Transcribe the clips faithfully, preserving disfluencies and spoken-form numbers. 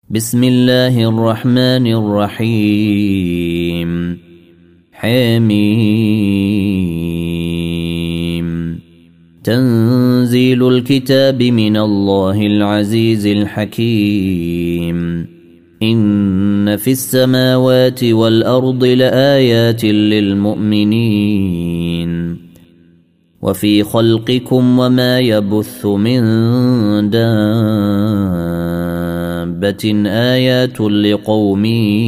بسم الله الرحمن الرحيم حميم تنزيل الكتاب من الله العزيز الحكيم إن في السماوات والأرض لآيات للمؤمنين وفي خلقكم وما يبث من دابة آيات لقوم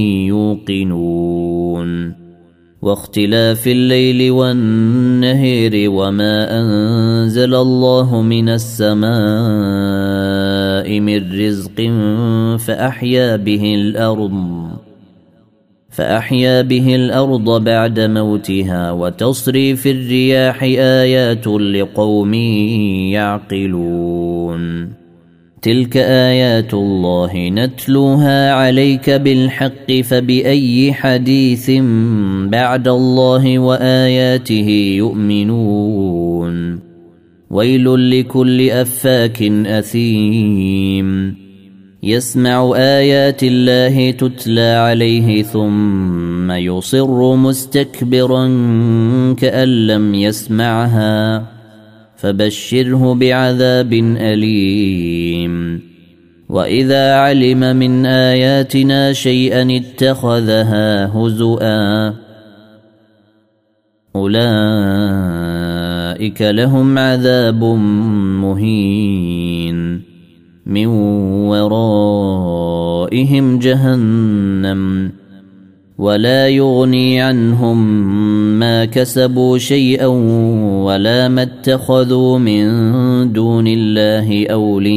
يوقنون واختلاف الليل والنهر وما أنزل الله من السماء من رزق فأحيا به الأرض فأحيا به الأرض بعد موتها وتصريف الرياح آيات لقوم يعقلون تلك آيات الله نتلوها عليك بالحق فبأي حديث بعد الله وآياته يؤمنون ويل لكل أفاك أثيم يسمع آيات الله تتلى عليه ثم يصر مستكبرا كأن لم يسمعها فبشره بعذاب أليم وإذا علم من آياتنا شيئا اتخذها هزؤا أولئك لهم عذاب مهين من ورائهم جهنم ولا يغني عنهم ما كسبوا شيئا ولا ما اتخذوا من دون الله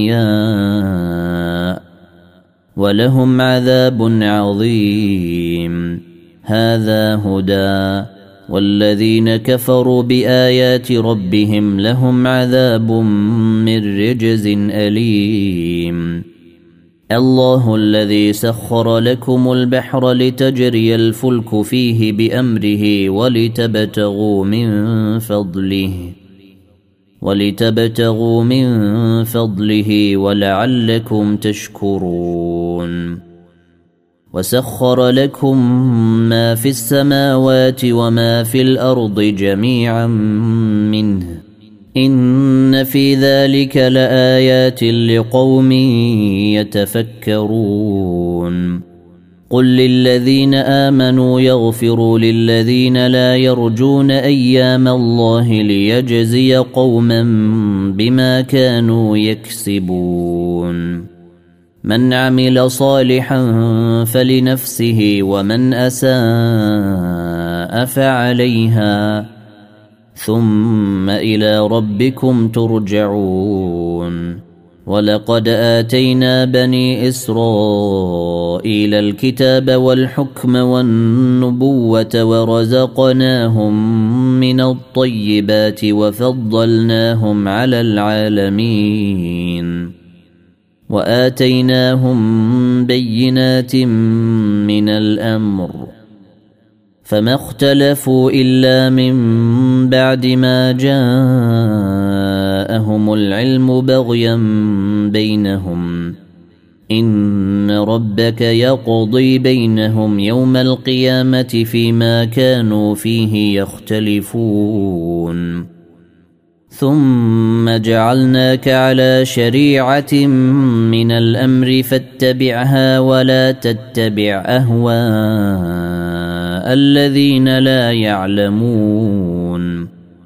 أولياء ولهم عذاب عظيم هذا هدى والذين كفروا بآيات ربهم لهم عذاب من رجز أليم الله الذي سخر لكم البحر لتجري الفلك فيه بأمره ولتبتغوا من فضله ولتبتغوا من فضله ولعلكم تشكرون وسخر لكم ما في السماوات وما في الأرض جميعا منه إن في ذلك لآيات لقوم يتفكرون قل للذين آمنوا يغفروا للذين لا يرجون أيام الله ليجزي قوما بما كانوا يكسبون من عمل صالحا فلنفسه ومن أساء فعليها ثم إلى ربكم ترجعون ولقد آتينا بني إسرائيل الكتاب والحكم والنبوة ورزقناهم من الطيبات وفضلناهم على العالمين وآتيناهم بينات من الأمر فما اختلفوا إلا من بعد ما جاءهم العلم بغيا بينهم إن ربك يقضي بينهم يوم القيامة فيما كانوا فيه يختلفون ثم جعلناك على شريعة من الأمر فاتبعها ولا تتبع أهواء الذين لا يعلمون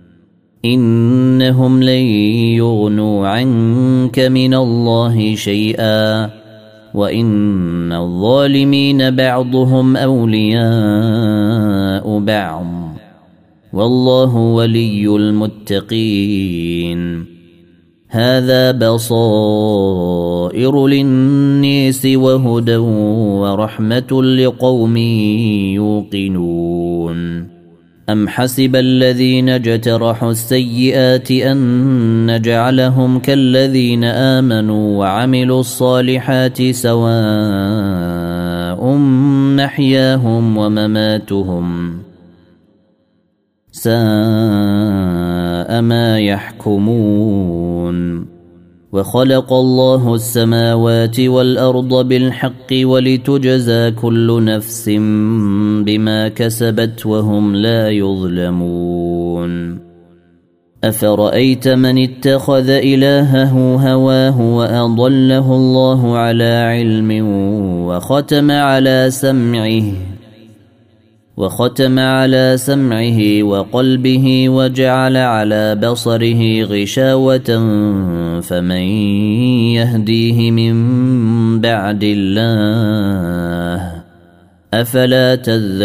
إنهم لن يغنوا عنك من الله شيئا وإن الظالمين بعضهم أولياء بعض والله ولي المتقين هذا بصائر للناس وهدى ورحمة لقوم يوقنون أم حسب الذين اجترحوا السيئات أن نجعلهم كالذين آمنوا وعملوا الصالحات سواء محياهم ومماتهم ساء ما يحكمون وخلق الله السماوات والأرض بالحق ولتجزى كل نفس بما كسبت وهم لا يظلمون أفرأيت من اتخذ إلهه هواه وأضله الله على علم وختم على سمعه وختم على سمعه وقلبه وجعل على بصره غشاوة فمن يهديه من بعد الله أفلا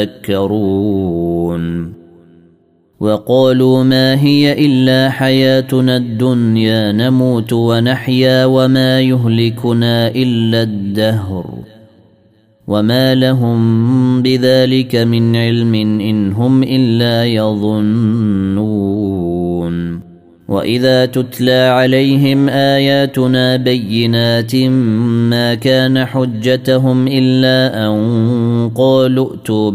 تذكرون وقالوا ما هي إلا حياتنا الدنيا نموت ونحيا وما يهلكنا إلا الدهر وما لهم بذلك من علم إن هم إلا يظنون وإذا تتلى عليهم آياتنا بينات ما كان حجتهم إلا أن قالوا ائتوا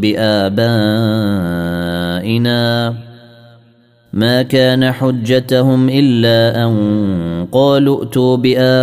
بآبائنا ما كان حجتهم إلا أن قالوا ائتوا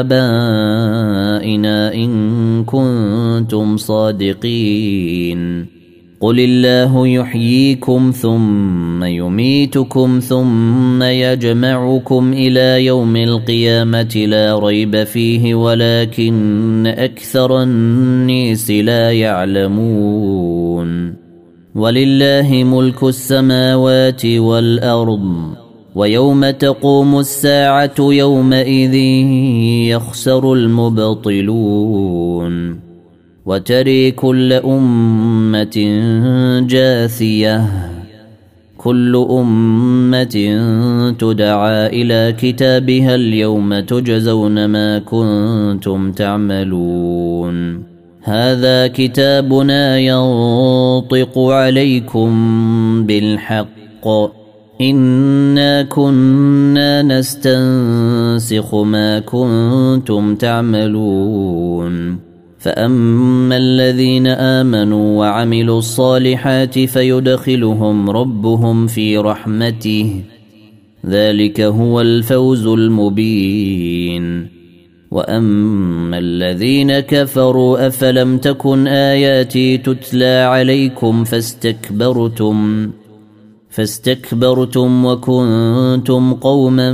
بآبائنا إن كنتم صادقين قل الله يحييكم ثم يميتكم ثم يجمعكم إلى يوم القيامة لا ريب فيه ولكن أكثر الناس لا يعلمون ولله ملك السماوات والأرض ويوم تقوم الساعة يومئذ يخسر المبطلون وتري كل أمة جاثية كل أمة تدعى إلى كتابها اليوم تجزون ما كنتم تعملون هذا كتابنا ينطق عليكم بالحق إنا كنا نستنسخ ما كنتم تعملون فأما الذين آمنوا وعملوا الصالحات فيدخلهم ربهم في رحمته ذلك هو الفوز المبين وأما الذين كفروا أفلم تكن آياتي تتلى عليكم فاستكبرتم فاستكبرتم وكنتم قوما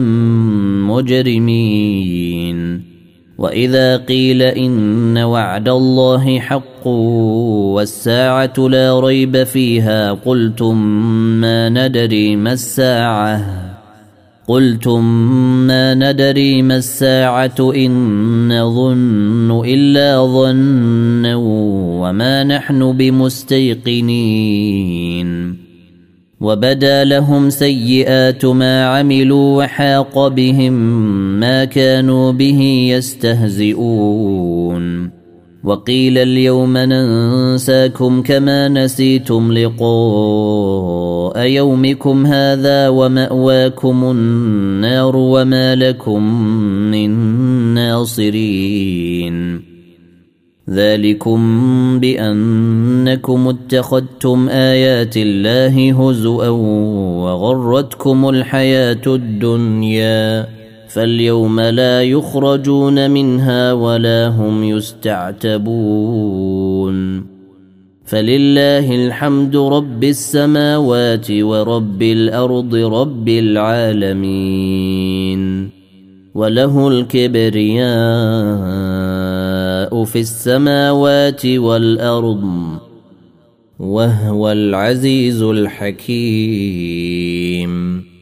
مجرمين وإذا قيل إن وعد الله حق والساعة لا ريب فيها قلتم ما ندري ما الساعة قلتم ما ندري ما الساعة إن نظن إلا ظنا وما نحن بمستيقنين وبدا لهم سيئات ما عملوا وحاق بهم ما كانوا به يستهزئون وقيل اليوم ننساكم كما نسيتم لقاء يومكم هذا ومأواكم النار وما لكم من ناصرين ذلكم بأنكم اتخذتم آيات الله هزؤا وغرتكم الحياة الدنيا فاليوم لا يخرجون منها ولا هم يستعتبون فلله الحمد رب السماوات ورب الأرض رب العالمين وله الكبرياء في السماوات والأرض وهو العزيز الحكيم.